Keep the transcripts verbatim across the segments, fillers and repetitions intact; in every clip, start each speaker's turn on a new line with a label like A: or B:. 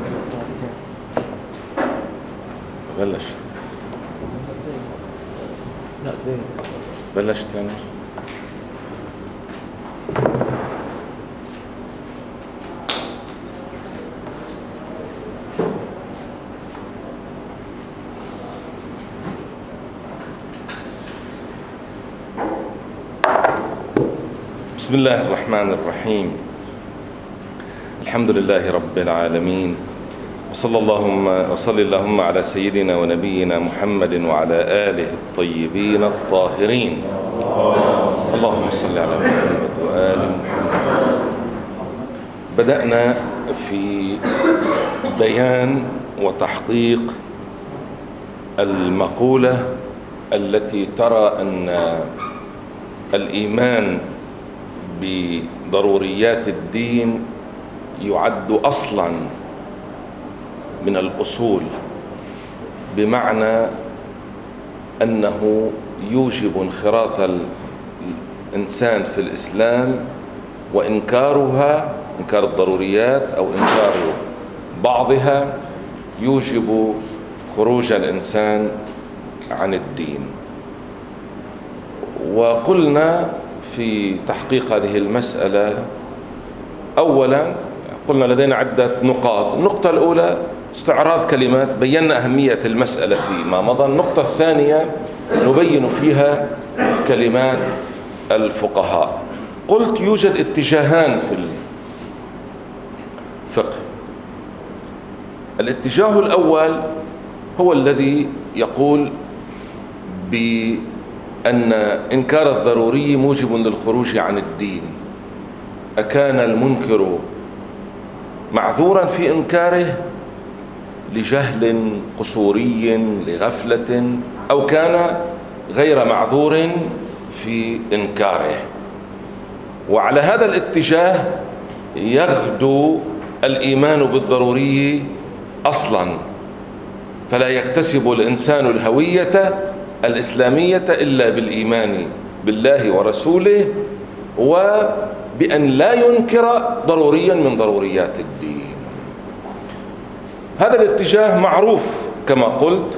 A: بلشت بلشت يعني بسم الله الرحمن الرحيم. الحمد لله رب العالمين، وصلى اللهم وصلى اللهم على سيدنا ونبينا محمد وعلى آله الطيبين الطاهرين. اللهم صل على محمد وآل محمد. بدأنا في بيان وتحقيق المقولة التي ترى أن الإيمان بضروريات الدين يعد أصلاً من الأصول، بمعنى أنه يوجب انخراط الإنسان في الإسلام وإنكارها، إنكار الضروريات أو إنكار بعضها يوجب خروج الإنسان عن الدين. وقلنا في تحقيق هذه المسألة أولا قلنا لدينا عدة نقاط. النقطة الأولى استعراض كلمات، بينا أهمية المسألة فيما مضى. النقطة الثانية نبين فيها كلمات الفقهاء. قلت يوجد اتجاهان في الفقه. الاتجاه الأول هو الذي يقول بأن إنكار الضروري موجب للخروج عن الدين. أكان المنكر معذورا في إنكاره لجهل قصوري لغفلة، أو كان غير معذور في إنكاره. وعلى هذا الاتجاه يغدو الإيمان بالضروري أصلا، فلا يكتسب الإنسان الهوية الإسلامية إلا بالإيمان بالله ورسوله، وبأن لا ينكر ضروريا من ضروريات الدين. هذا الاتجاه معروف كما قلت،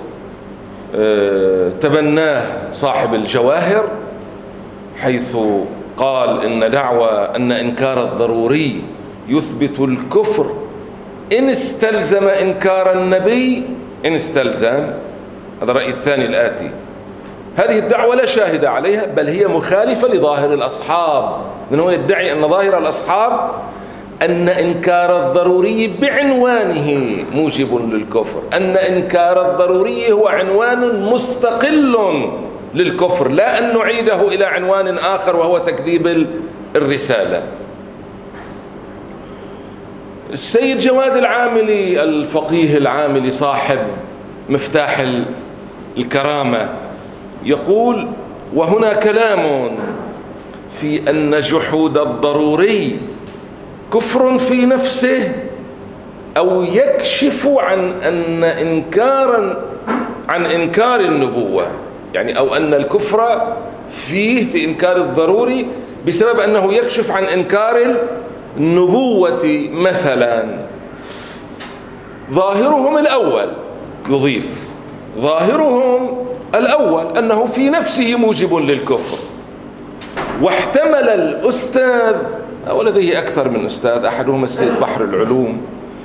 A: تبناه صاحب الجواهر، حيث قال إن دعوى أن إنكار الضروري يثبت الكفر إن استلزم إنكار النبي، إن استلزم. هذا الرأي الثاني الآتي. هذه الدعوة لا شاهد عليها، بل هي مخالفة لظاهر الأصحاب، لأنه يدعي أن ظاهر الأصحاب أن إنكار الضروري بعنوانه موجب للكفر، أن إنكار الضروري هو عنوان مستقل للكفر، لا أن نعيده إلى عنوان آخر وهو تكذيب الرسالة. السيد جواد العاملي الفقيه العاملي صاحب مفتاح الكرامة يقول: وهنا كلام في أن جحود الضروري كفر في نفسه، أو يكشف عن أن إنكارا عن إنكار النبوة، يعني أو أن الكفر فيه في إنكار الضروري بسبب أنه يكشف عن إنكار النبوة مثلا. ظاهرهم الأول، يضيف ظاهرهم الأول أنه في نفسه موجب للكفر. واحتمل الأستاذ، ولديه أكثر من أستاذ، أحدهم السيد بحر العلوم،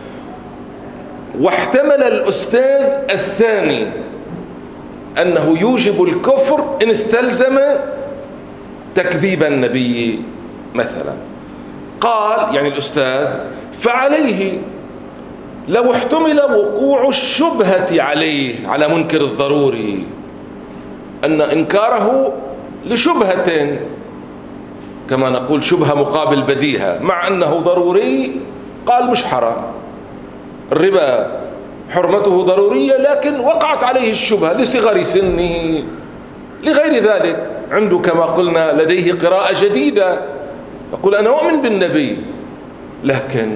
A: واحتمل الأستاذ الثاني أنه يوجب الكفر إن استلزم تكذيب النبي مثلا. قال يعني الأستاذ: فعليه لو احتمل وقوع الشبهة عليه، على منكر الضروري، أن إنكاره لشبهة، كما نقول شبهة مقابل بديهة، مع أنه ضروري، قال مش حرام، الربا حرمته ضرورية، لكن وقعت عليه الشبهة لصغر سنه، لغير ذلك. عنده كما قلنا لديه قراءة جديدة، يقول أنا أؤمن بالنبي، لكن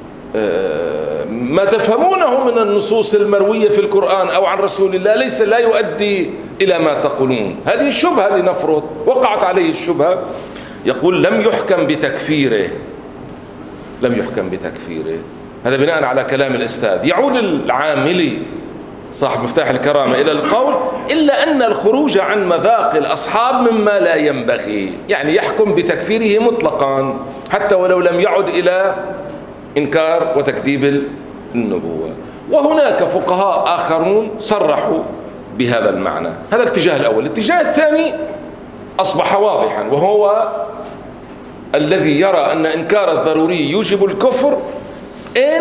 A: ما تفهمونه من النصوص المروية في القرآن أو عن رسول الله ليس لا يؤدي إلى ما تقولون. هذه الشبهة لنفرض وقعت عليه الشبهة. يقول: لم يحكم بتكفيره، لم يحكم بتكفيره، هذا بناء على كلام الأستاذ. يعود العاملي صاحب مفتاح الكرامة إلى القول إلا أن الخروج عن مذاق الأصحاب مما لا ينبغي، يعني يحكم بتكفيره مطلقا حتى ولو لم يعد إلى إنكار وتكذيب النبوة. وهناك فقهاء آخرون صرحوا بهذا المعنى. هذا الاتجاه الأول. الاتجاه الثاني أصبح واضحا، وهو الذي يرى أن إنكار الضروري يوجب الكفر إن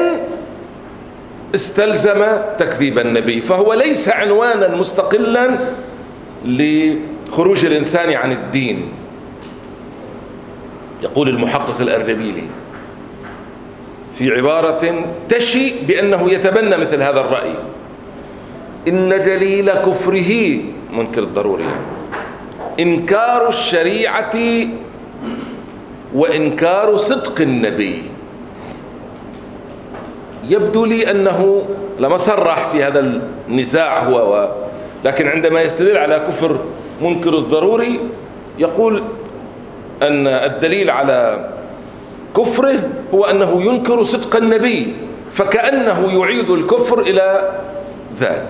A: استلزم تكذيب النبي، فهو ليس عنوانا مستقلا لخروج الإنسان عن الدين. يقول المحقق الأردبيلي في عبارة تشي بأنه يتبنى مثل هذا الرأي: إن دليل كفره منكر الضروري إنكار الشريعة وإنكار صدق النبي. يبدو لي أنه لما صرح في هذا النزاع هو و... لكن عندما يستدل على كفر منكر الضروري يقول أن الدليل على كفره هو أنه ينكر صدق النبي، فكأنه يعيد الكفر إلى ذاك.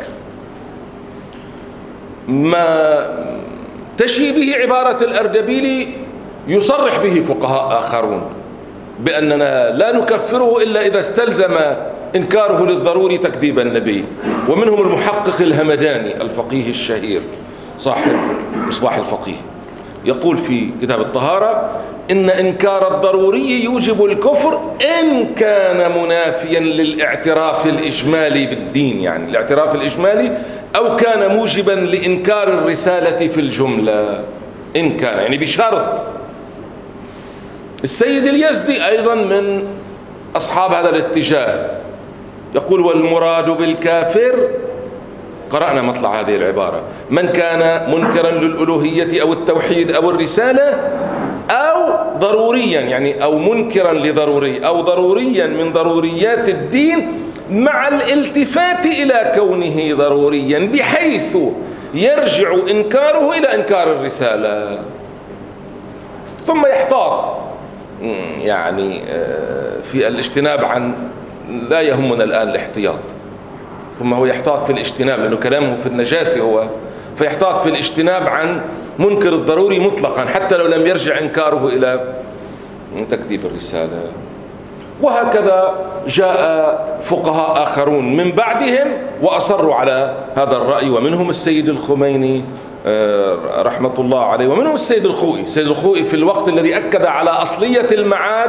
A: ما تشي به عبارة الأردبيلي يصرح به فقهاء آخرون بأننا لا نكفره إلا إذا استلزم إنكاره للضروري تكذيب النبي، ومنهم المحقق الهمداني الفقيه الشهير صاحب مصباح الفقيه، يقول في كتاب الطهارة: إن إنكار الضروري يوجب الكفر إن كان منافيا للاعتراف الإجمالي بالدين، يعني الاعتراف الإجمالي، أو كان موجبا لإنكار الرسالة في الجملة. إن كان يعني بشرط. السيد اليزدي أيضا من أصحاب هذا الاتجاه يقول: والمراد بالكافر، قرأنا مطلع هذه العبارة، من كان منكرا للألوهية أو التوحيد أو الرسالة، أو ضروريا يعني أو منكرا لضروري أو ضروريا من ضروريات الدين مع الالتفات إلى كونه ضروريا بحيث يرجع إنكاره إلى إنكار الرسالة. ثم يحتاط يعني في الاجتناب عن، لا يهمنا الآن الاحتياط، ثم هو يحتاط في الاجتناب لأنه كلامه في النجاسة هو، فيحتاط في الاجتناب عن منكر الضروري مطلقا حتى لو لم يرجع إنكاره إلى تكذيب الرسالة. وهكذا جاء فقهاء آخرون من بعدهم وأصروا على هذا الرأي، ومنهم السيد الخميني رحمة الله عليه، ومنهم السيد الخوئي. السيد الخوئي في الوقت الذي أكد على أصلية المعاد،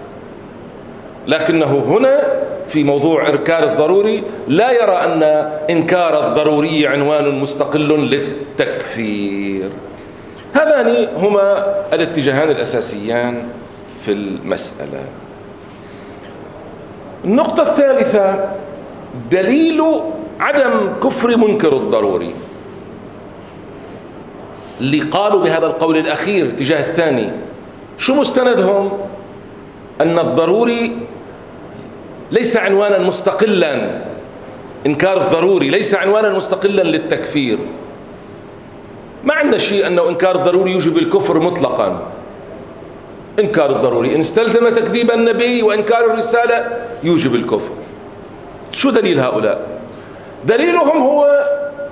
A: لكنه هنا في موضوع إنكار الضروري لا يرى أن إنكار الضروري عنوان مستقل للتكفير. هذان هما الاتجاهان الأساسيان في المسألة. النقطة الثالثة دليل عدم كفر منكر الضروري. اللي قالوا بهذا القول الأخير الاتجاه الثاني شو مستندهم؟ أن الضروري ليس عنوانا مستقلا، إنكار الضروري ليس عنوانا مستقلا للتكفير. ما عندنا شيء أنه إنكار الضروري يوجب الكفر مطلقا. إنكار الضروري إن استلزم تكذيب النبي وإنكار الرسالة يوجب الكفر. شو دليل هؤلاء؟ دليلهم هو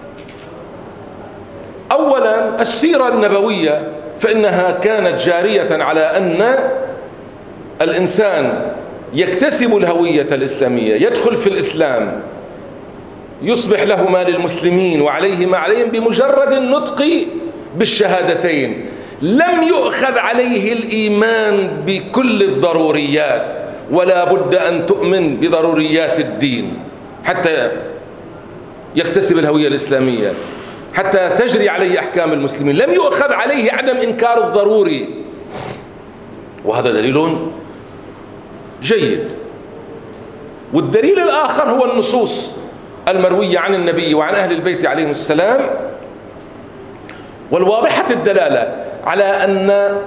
A: أولا السيرة النبوية، فإنها كانت جارية على أن الإنسان يكتسب الهوية الإسلامية، يدخل في الإسلام، يصبح له ما للمسلمين وعليه ما عليهم بمجرد النطق بالشهادتين. لم يؤخذ عليه الإيمان بكل الضروريات، ولا بد أن تؤمن بضروريات الدين حتى يكتسب الهوية الإسلامية، حتى تجري عليه أحكام المسلمين. لم يؤخذ عليه عدم إنكار الضروري، وهذا دليل جيد. والدليل الآخر هو النصوص المروية عن النبي وعن أهل البيت عليهم السلام، والواضحة الدلالة على أن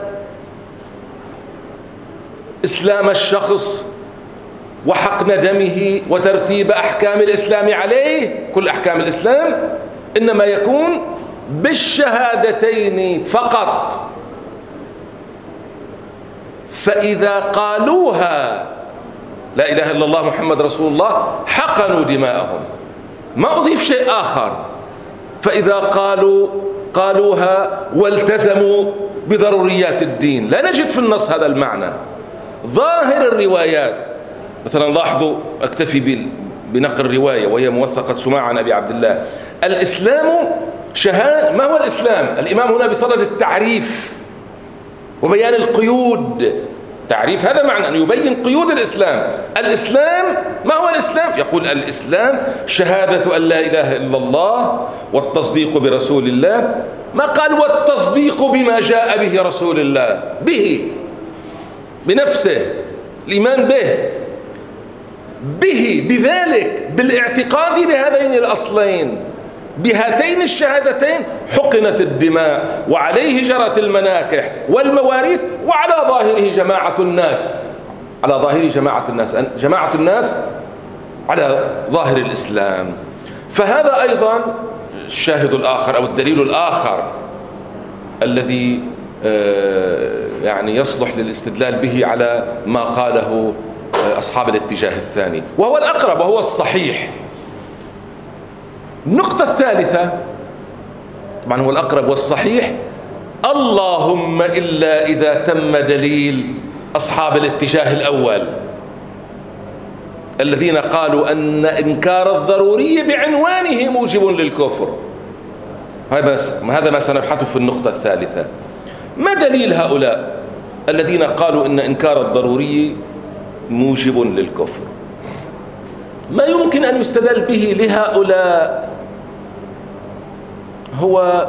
A: إسلام الشخص وحقن دمه وترتيب أحكام الإسلام عليه، كل أحكام الإسلام، إنما يكون بالشهادتين فقط. فإذا قالوها لا إله إلا الله محمد رسول الله حقنوا دماءهم، ما أضيف شيء آخر. فإذا قالوا قالوها والتزموا بضروريات الدين، لا نجد في النص هذا المعنى. ظاهر الروايات مثلا، لاحظوا، أكتفي بنقل الرواية وهي موثقة سماع عن أبي عبد الله: الإسلام شهادة. ما هو الإسلام؟ الإمام هنا بصدد التعريف وبيان القيود. تعريف هذا معنى أن يبين قيود الإسلام. الإسلام، ما هو الإسلام؟ يقول: الإسلام شهادة أن لا إله إلا الله والتصديق برسول الله. ما قال والتصديق بما جاء به رسول الله، به بنفسه، الإيمان به به بذلك، بالاعتقاد بهذين الأصلين، بهاتين الشهادتين حقنت الدماء وعليه جرت المناكح والمواريث، وعلى ظاهره جماعة الناس، على ظاهر جماعة الناس جماعة الناس على ظاهر الإسلام. فهذا أيضا الشاهد الآخر أو الدليل الآخر الذي يعني يصلح للاستدلال به على ما قاله أصحاب الاتجاه الثاني، وهو الأقرب وهو الصحيح. النقطة الثالثة، طبعا هو الأقرب والصحيح، اللهم إلا إذا تم دليل أصحاب الاتجاه الأول الذين قالوا أن إنكار الضروري بعنوانه موجب للكفر. هذا ما سنبحثه في النقطة الثالثة. ما دليل هؤلاء الذين قالوا أن إنكار الضروري موجب للكفر؟ ما يمكن أن يستدل به لهؤلاء هو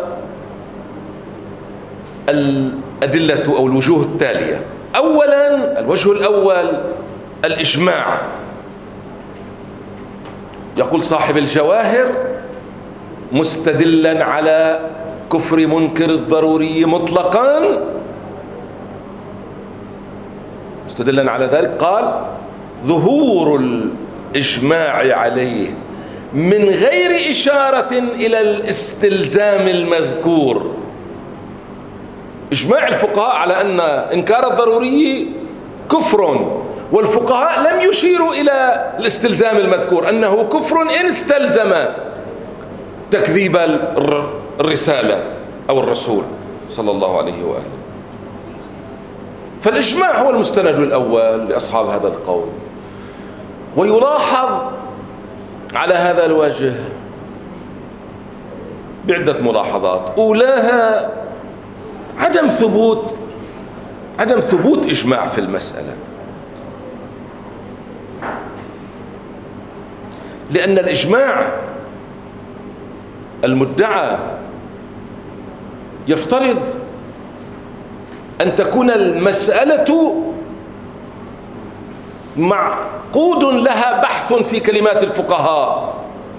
A: الأدلة أو الوجوه التالية. أولا، الوجه الأول الإجماع. يقول صاحب الجواهر مستدلا على كفر منكر الضروري مطلقا، مستدلا على ذلك قال: ظهور الإجماع عليه من غير إشارة إلى الاستلزام المذكور. إجماع الفقهاء على أن إنكار الضروري كفر، والفقهاء لم يشيروا إلى الاستلزام المذكور، أنه كفر إن استلزم تكذيب الرسالة أو الرسول صلى الله عليه وآله. فالإجماع هو المستند الأول لأصحاب هذا القول. ويلاحظ على هذا الوجه بعدة ملاحظات. أولاها عدم ثبوت عدم ثبوت إجماع في المسألة، لأن الإجماع المدعى يفترض أن تكون المسألة معقود لها بحث في كلمات الفقهاء.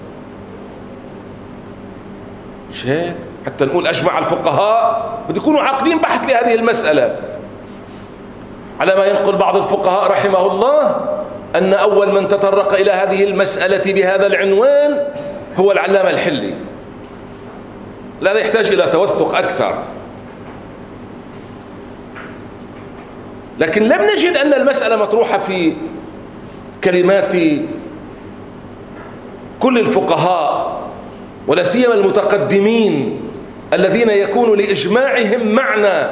A: شيء حتى نقول أجمع الفقهاء بده يكونوا عاقدين بحث لهذه المسألة، على ما ينقل بعض الفقهاء رحمه الله أن أول من تطرق إلى هذه المسألة بهذا العنوان هو العلامة الحلي. لا يحتاج إلى توثق أكثر، لكن لم نجد أن المسألة مطروحة في كلمات كل الفقهاء، ولا سيما المتقدمين الذين يكون لإجماعهم معنى،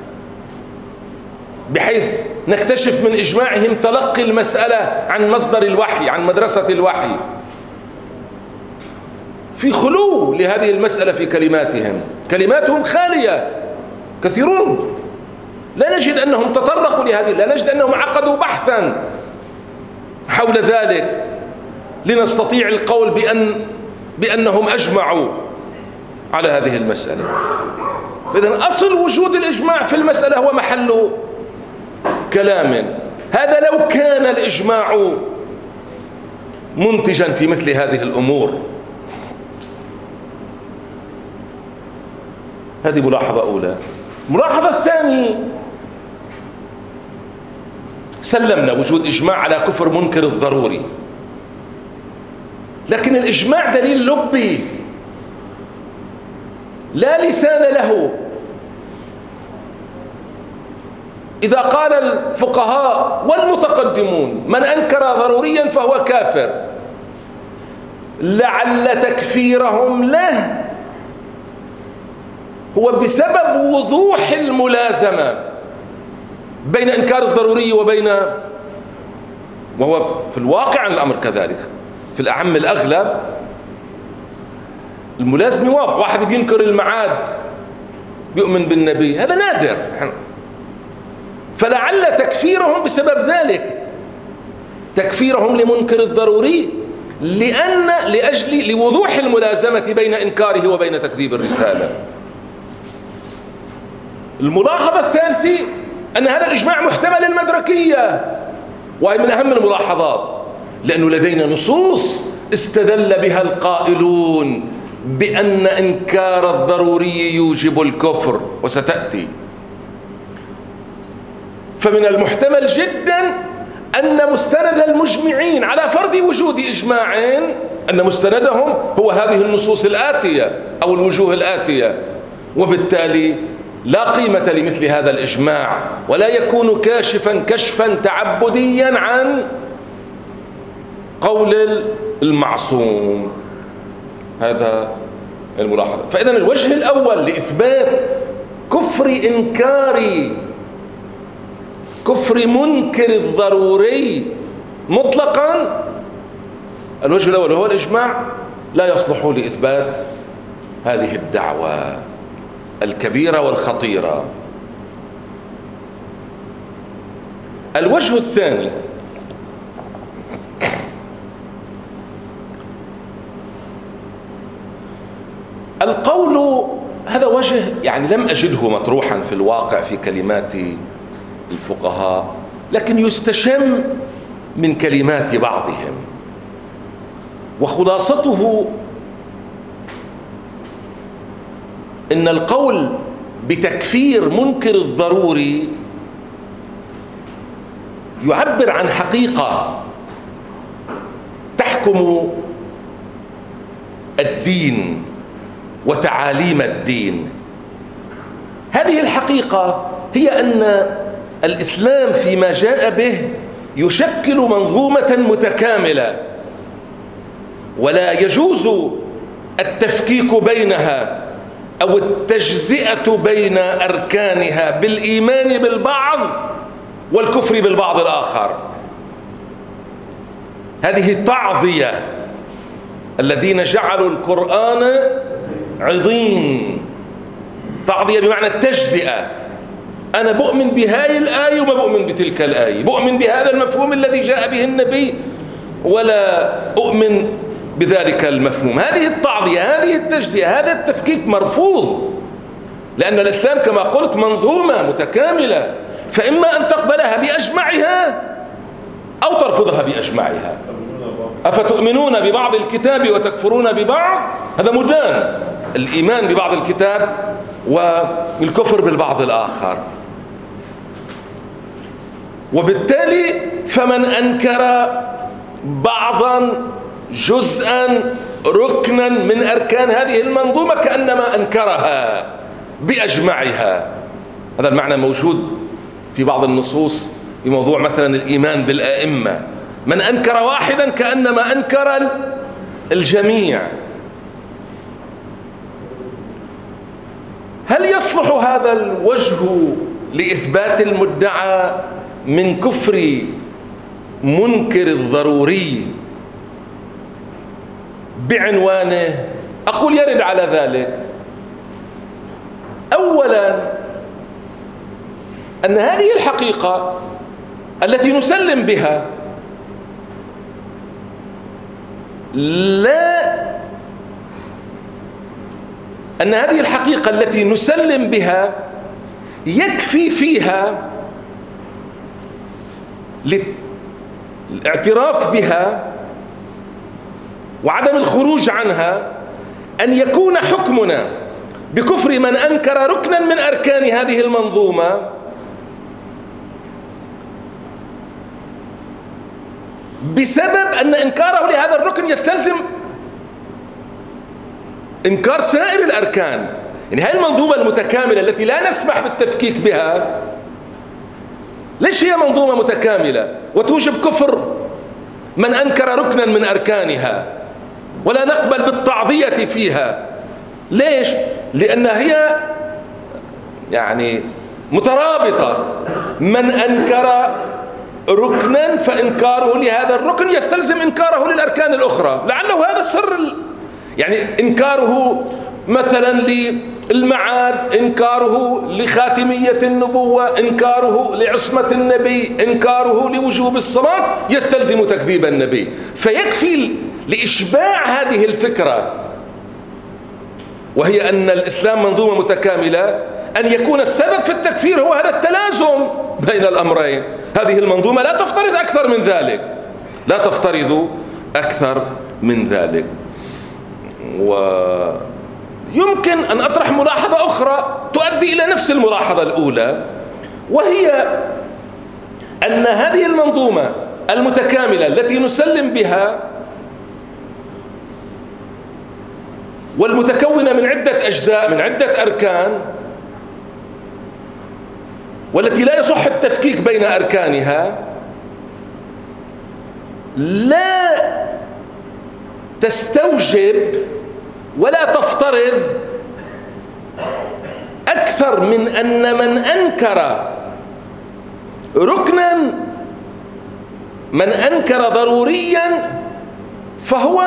A: بحيث نكتشف من إجماعهم تلقي المسألة عن مصدر الوحي، عن مدرسة الوحي. في خلو لهذه المسألة في كلماتهم، كلماتهم خالية كثيرون، لا نجد أنهم تطرقوا لهذه، لا نجد أنهم عقدوا بحثا حول ذلك لنستطيع القول بأن بأنهم أجمعوا على هذه المسألة. فإذن أصل وجود الإجماع في المسألة هو محل كلام. هذا لو كان الإجماع منتجا في مثل هذه الأمور. هذه ملاحظة أولى. الملاحظة الثانية، سلمنا وجود إجماع على كفر منكر الضروري، لكن الإجماع دليل لبي لا لسان له. إذا قال الفقهاء والمتقدمون من أنكر ضروريا فهو كافر، لعل تكفيرهم له هو بسبب وضوح الملازمة بين إنكار الضروري وبين، وهو في الواقع الأمر كذلك، في الأعم الأغلب الملازمة واضح. واحد بينكر المعاد بيؤمن بالنبي، هذا نادر، فلعل تكفيرهم بسبب ذلك، تكفيرهم لمنكر الضروري لأن لأجل لوضوح الملازمة بين إنكاره وبين تكذيب الرسالة. الملاحظة الثالثة أن هذا الإجماع محتمل المدركية، وهي من أهم الملاحظات، لأنه لدينا نصوص استدل بها القائلون بأن إنكار الضروري يوجب الكفر وستأتي. فمن المحتمل جدا أن مستند المجمعين على فرض وجود إجماع أن مستندهم هو هذه النصوص الآتية أو الوجوه الآتية، وبالتالي لا قيمة لمثل هذا الإجماع ولا يكون كاشفا كشفا تعبديا عن قول المعصوم. هذا الملاحظة. فإذن الوجه الأول لإثبات كفر إنكار كفر منكر الضروري مطلقا، الوجه الأول هو الإجماع، لا يصلح لإثبات هذه الدعوة الكبيرة والخطيرة. الوجه الثاني القول، هذا وجه يعني لم أجده مطروحا في الواقع في كلمات الفقهاء، لكن يستشم من كلمات بعضهم، وخلاصته إن القول بتكفير منكر الضروري يعبر عن حقيقة تحكم الدين وتعاليم الدين. هذه الحقيقة هي أن الإسلام فيما جاء به يشكل منظومة متكاملة، ولا يجوز التفكيك بينها أو التجزئة بين أركانها بالإيمان بالبعض والكفر بالبعض الآخر. هذه التعضية الذين جعلوا القرآن عظيم، تعضية بمعنى التجزئة، أنا بؤمن بهذه الآية وما بؤمن بتلك الآية، بؤمن بهذا المفهوم الذي جاء به النبي ولا أؤمن بذلك المفهوم. هذه التعضية، هذه التجزئة، هذا التفكيك مرفوض، لأن الإسلام كما قلت منظومة متكاملة، فإما أن تقبلها بأجمعها أو ترفضها بأجمعها. أفتؤمنون ببعض الكتاب وتكفرون ببعض، هذا مدان، الإيمان ببعض الكتاب والكفر بالبعض الآخر. وبالتالي فمن أنكر بعضا جزءا ركنا من أركان هذه المنظومة كأنما أنكرها بأجمعها. هذا المعنى موجود في بعض النصوص في موضوع مثلا الإيمان بالأئمة، من أنكر واحدا كأنما أنكر الجميع. هل يصلح هذا الوجه لإثبات المدعى من كفر منكر الضروري بعنوانه؟ أقول يرد على ذلك. أولا أن هذه الحقيقة التي نسلم بها لا أن هذه الحقيقة التي نسلم بها يكفي فيها للاعتراف بها وعدم الخروج عنها أن يكون حكمنا بكفر من أنكر ركنا من أركان هذه المنظومة بسبب أن إنكاره لهذا الركن يستلزم إنكار سائر الأركان. يعني هذه المنظومة المتكاملة التي لا نسمح بالتفكيك بها ليش هي منظومة متكاملة وتوجب كفر من أنكر ركنا من أركانها، ولا نقبل بالتعضية فيها؟ ليش؟ لأنها هي يعني مترابطة. من أنكر ركنا فإنكاره لهذا الركن يستلزم إنكاره للأركان الأخرى، لعله هذا السر ال... يعني إنكاره مثلا للمعاد، إنكاره لخاتمية النبوة، إنكاره لعصمة النبي، إنكاره لوجوب الصلاة يستلزم تكذيب النبي. فيكفي لإشباع هذه الفكرة، وهي أن الإسلام منظومة متكاملة، أن يكون السبب في التكفير هو هذا التلازم بين الأمرين. هذه المنظومة لا تفترض أكثر من ذلك، لا تفترض أكثر من ذلك. ويمكن أن أطرح ملاحظة أخرى تؤدي إلى نفس الملاحظة الأولى، وهي أن هذه المنظومة المتكاملة التي نسلم بها والمتكونة من عدة أجزاء من عدة أركان، والتي لا يصح التفكيك بين أركانها، لا تستوجب ولا تفترض أكثر من أن من أنكر ركنا، من أنكر ضروريا، فهو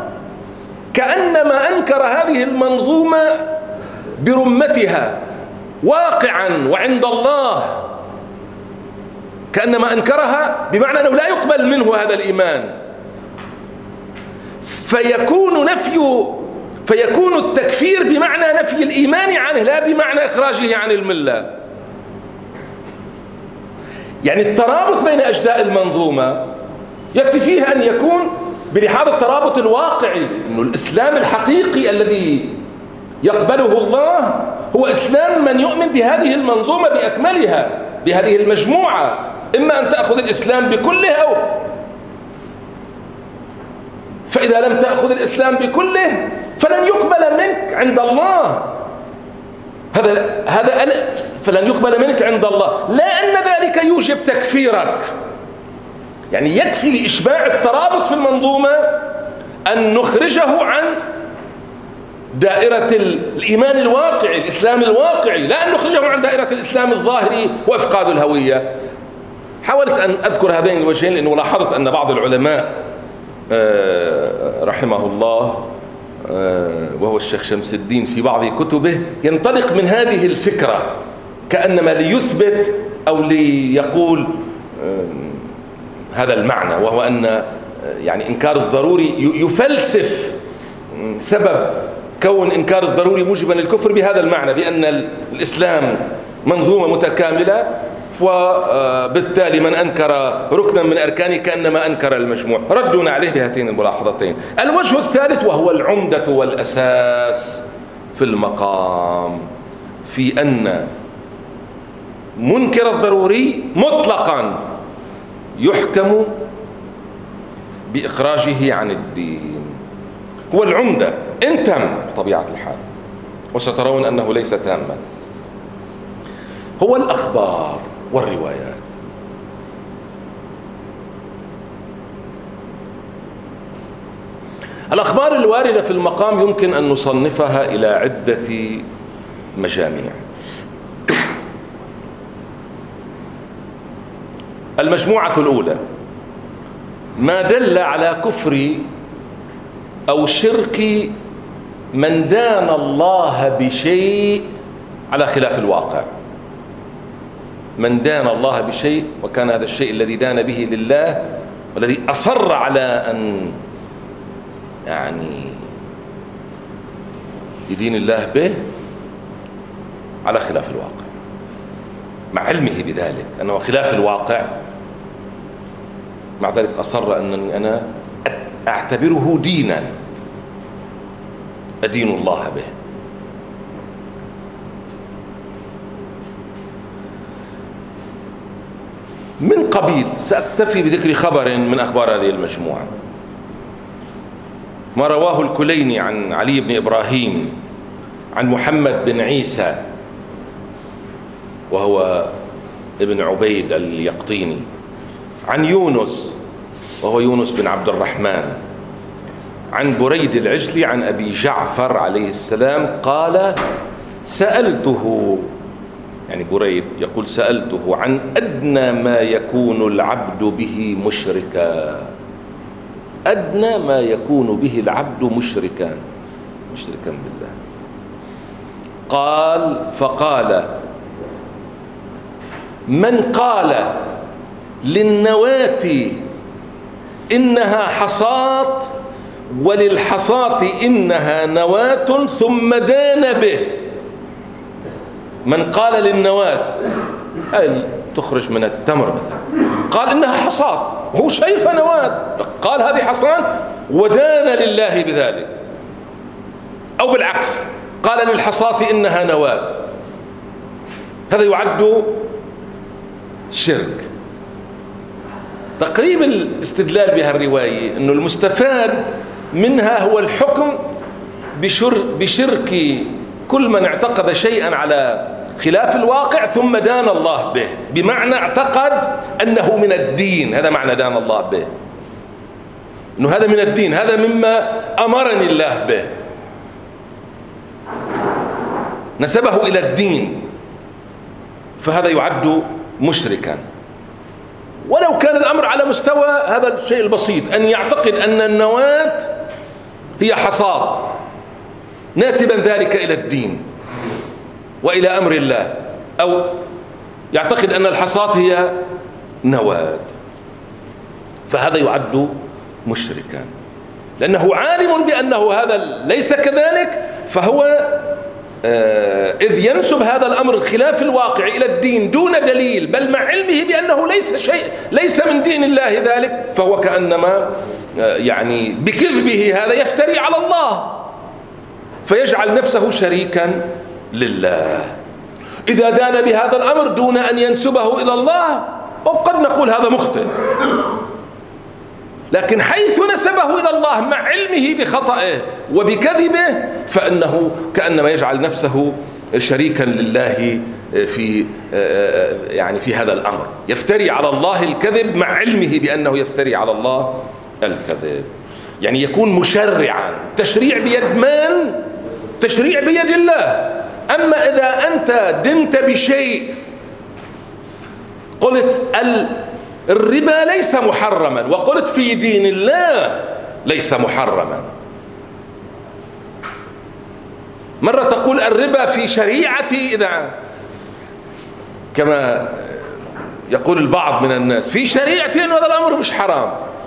A: كأنما أنكر هذه المنظومة برمتها واقعا وعند الله، كأنما أنكرها بمعنى أنه لا يقبل منه هذا الإيمان. فيكون نفي فيكون التكفير بمعنى نفي الإيمان عنه، لا بمعنى إخراجه عن الملة. يعني الترابط بين أجزاء المنظومة يكفي فيه أن يكون بلحاظ الترابط الواقعي، أنه الإسلام الحقيقي الذي يقبله الله هو إسلام من يؤمن بهذه المنظومة بأكملها، بهذه المجموعة. إما أن تأخذ الإسلام بكله، أو فإذا لم تأخذ الإسلام بكله فلن يقبل منك عند الله. هذا هذا أنا فلن يقبل منك عند الله، لا أن ذلك يوجب تكفيرك. يعني يكفي لإشباع الترابط في المنظومة أن نخرجه عن دائرة الإيمان الواقعي، الإسلام الواقعي، لا أن نخرجه عن دائرة الإسلام الظاهري وإفقاد الهوية. حاولت أن أذكر هذين الوجهين لأنه لاحظت أن بعض العلماء رحمه الله وهو الشيخ شمس الدين في بعض كتبه ينطلق من هذه الفكرة كأنما ليثبت أو ليقول هذا المعنى، وهو أن يعني إنكار الضروري يفلسف سبب كون إنكار الضروري موجبا للكفر بهذا المعنى، بأن الإسلام منظومة متكاملة، وبالتالي من أنكر ركنا من أركانه كأنما أنكر المجموع. ردنا عليه بهاتين الملاحظتين. الوجه الثالث وهو العمدة والأساس في المقام، في أن منكر الضروري مطلقا يحكم بإخراجه عن الدين، هو العمدة إن تم بطبيعة الحال، وسترون أنه ليس تاما. هو الأخبار والروايات. الأخبار الواردة في المقام يمكن أن نصنفها إلى عدة مجاميع. المجموعة الأولى ما دل على كفر أو شرك من دان الله بشيء على خلاف الواقع. من دان الله بشيء وكان هذا الشيء الذي دان به لله، والذي أصر على أن يعني يدين الله به على خلاف الواقع، مع علمه بذلك أنه خلاف الواقع، مع ذلك أصر أنني أنا أعتبره دينا أدين الله به. من قبيل سأكتفي بذكر خبر من أخبار هذه المجموعة، ما رواه الكليني عن علي بن إبراهيم عن محمد بن عيسى، وهو بن عبيد اليقطيني عن يونس وهو يونس بن عبد الرحمن عن بريد العجلي عن أبي جعفر عليه السلام قال سألته، يعني بريد يقول سألته عن أدنى ما يكون العبد به مشركا، أدنى ما يكون به العبد مشركا مشركا بالله. قال فقال من قال للنواة إنها حصاة وللحصاة إنها نواة ثم دان به. من قال للنواة هل تخرج من التمر مثلا قال إنها حصاة وهو شايفها نواة، قال هذه حصاة ودان لله بذلك، أو بالعكس قال للحصاة إنها نواة، هذا يعد شرك. تقريب الاستدلال بها الرواية أنه المستفاد منها هو الحكم بشرك كل من اعتقد شيئا على خلاف الواقع ثم دان الله به، بمعنى اعتقد أنه من الدين، هذا معنى دان الله به، أنه هذا من الدين، هذا مما أمرني الله به، نسبه إلى الدين، فهذا يعد مشركا. ولو كان الأمر على مستوى هذا الشيء البسيط، أن يعتقد أن النواة هي حصاد ناسبا ذلك إلى الدين وإلى أمر الله، أو يعتقد أن الحصاد هي نواة، فهذا يعد مشركا، لأنه عالم بأنه هذا ليس كذلك، فهو آه إذ ينسب هذا الأمر خلاف الواقع إلى الدين دون دليل، بل مع علمه بأنه ليس شيء ليس من دين الله ذلك، فهو كأنما آه يعني بكذبه هذا يفتري على الله، فيجعل نفسه شريكا لله. إذا دان بهذا الأمر دون أن ينسبه إلى الله وقد نقول هذا مخطئ، لكن حيث نسبه إلى الله مع علمه بخطئه وبكذبه فإنه كأنما يجعل نفسه شريكا لله في يعني في هذا الأمر، يفتري على الله الكذب مع علمه بأنه يفتري على الله الكذب، يعني يكون مشرعا. تشريع بيد من؟ تشريع بيد الله. أما إذا أنت دنت بشيء قلت الربا ليس محرما وقلت في دين الله ليس محرما، مرة تقول الربا في شريعتي، إذا كما يقول البعض من الناس في شريعتي أنه هذا الأمر مش حرام،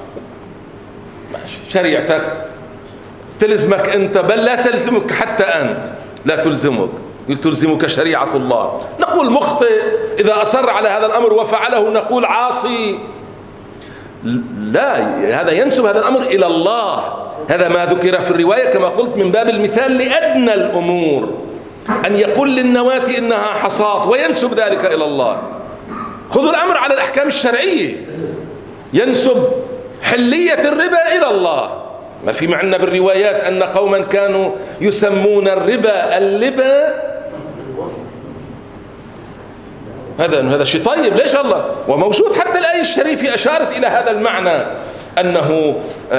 A: شريعتك تلزمك أنت، بل لا تلزمك حتى أنت، لا تلزمك، تلزمك شريعة الله. نقول مخطئ إذا أصر على هذا الأمر وفعله، نقول عاصي، لا، هذا ينسب هذا الأمر إلى الله. هذا ما ذكر في الرواية كما قلت من باب المثال لأدنى الأمور، أن يقول للنواة إنها حصاة وينسب ذلك إلى الله. خذوا الأمر على الأحكام الشرعية، ينسب حلية الربا إلى الله. ما في معنا بالروايات أن قوما كانوا يسمون الربا اللبا، هذا هذا شيء طيب، ليش الله؟ وموجود حتى الآية الشريفة أشارت إلى هذا المعنى، أنه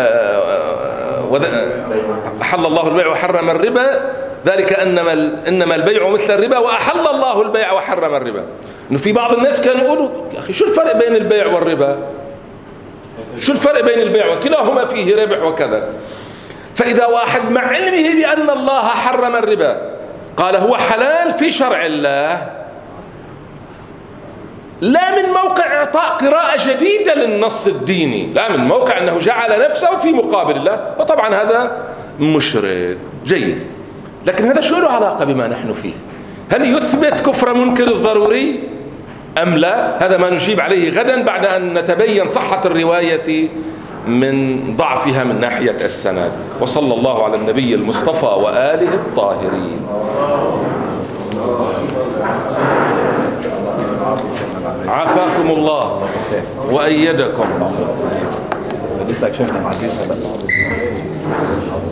A: أحل الله البيع وحرم الربا، ذلك أنما إنما البيع مثل الربا وأحل الله البيع وحرم الربا. إنه في بعض الناس كانوا يقولوا يا أخي شو الفرق بين البيع والربا؟ شو الفرق بين البيع وكلاهما فيه ربح وكذا؟ فإذا واحد مع علمه بأن الله حرم الربا قال هو حلال في شرع الله، لا من موقع إعطاء قراءة جديدة للنص الديني، لا من موقع أنه جعل نفسه في مقابل الله، وطبعا هذا مشرك. جيد، لكن هذا شو له علاقة بما نحن فيه؟ هل يثبت كفر منكر الضروري أم لا؟ هذا ما نجيب عليه غدا بعد أن نتبين صحة الرواية من ضعفها من ناحية السند. وصلى الله على النبي المصطفى وآله الطاهرين. عافاكم الله وأيدكم.